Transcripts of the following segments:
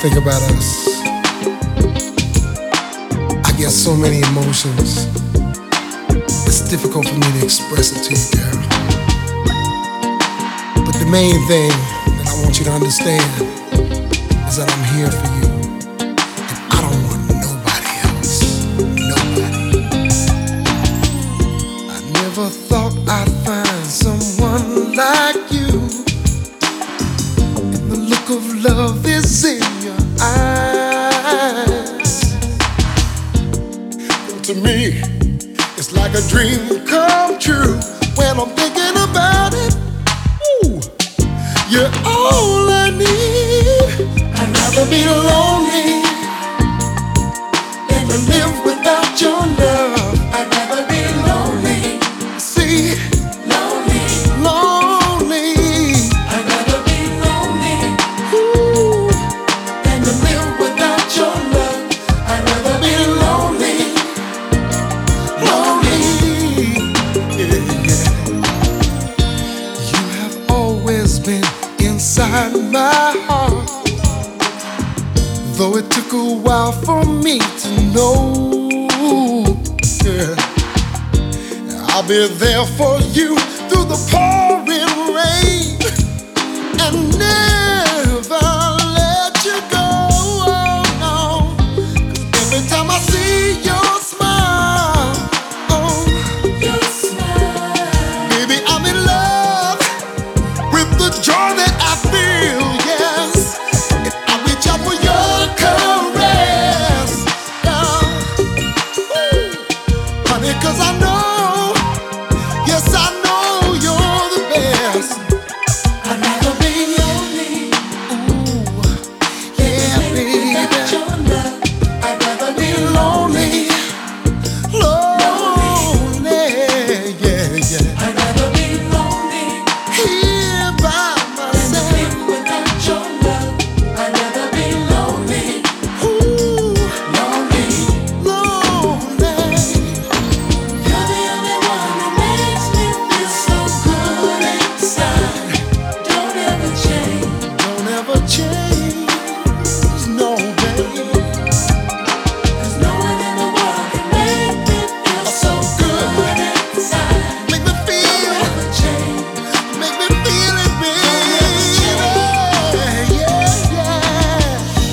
think about us, I get so many emotions. It's difficult for me to express it to you, girl. But the main thing that I want you to understand is that I'm here for you. And I don't want nobody else. Nobody. I never thought I'd find someone like you. And the look of love is in your eyes. To me, it's like a dream come true when I'm thinking about it. Ooh, you're all I need. I'd rather be lonely than to live without your love. I'd rather be lonely. See, lonely, lonely. I'd rather be lonely. Ooh, than to live without your love. I'd rather be lonely. Been inside my heart, though it took a while for me to know. Yeah. I'll be there for you through the pouring rain and never let you go. No. 'Cause every time I see your smile, oh, your smile, baby, I'm in love with the joy that I feel, yes. And I reach out for your caress, honey, 'cause I know, yes, I know you're the best. I'd rather be lonely. Ooh, yeah, baby. Without your love, I'd rather be lonely. Lonely, yeah, yeah. I'd rather be lonely. Here by myself. Without your love, I'd rather be lonely. Ooh, lonely, lonely. You're the only one that makes me feel so good inside. Don't ever change. Don't ever change. No, baby. There's no one in the world can make me feel so good inside. Make me feel. Don't ever change. Make me feel it, baby. Yeah, yeah.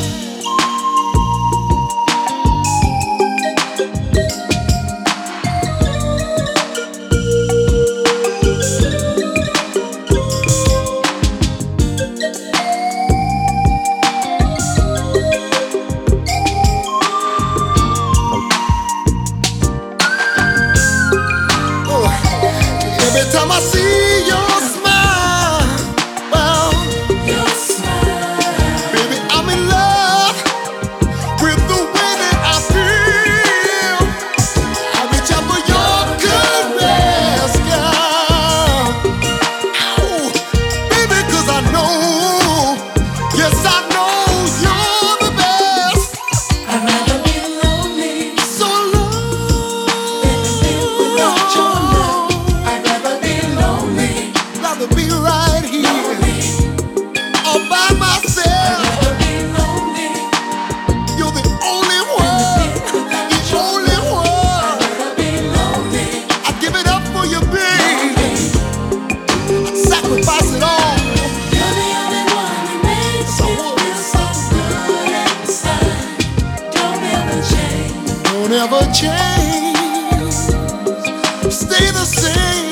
Every time I see your smile, well, your smile, baby, I'm in love with the way that I feel. I reach out for your caress, girl. Ow, baby, 'cause I know, yes, I know you're the best. I'd rather be lonely, so lonely, than to live without your love. I'd rather be lonely, rather be right here, all by myself. I'd rather be lonely. You're the only one, the only one. I'd rather be lonely. I give it up for you, baby. Sacrifice it all. You're the only one that makes me feel so good inside. Don't ever change. Don't ever change. Stay the same.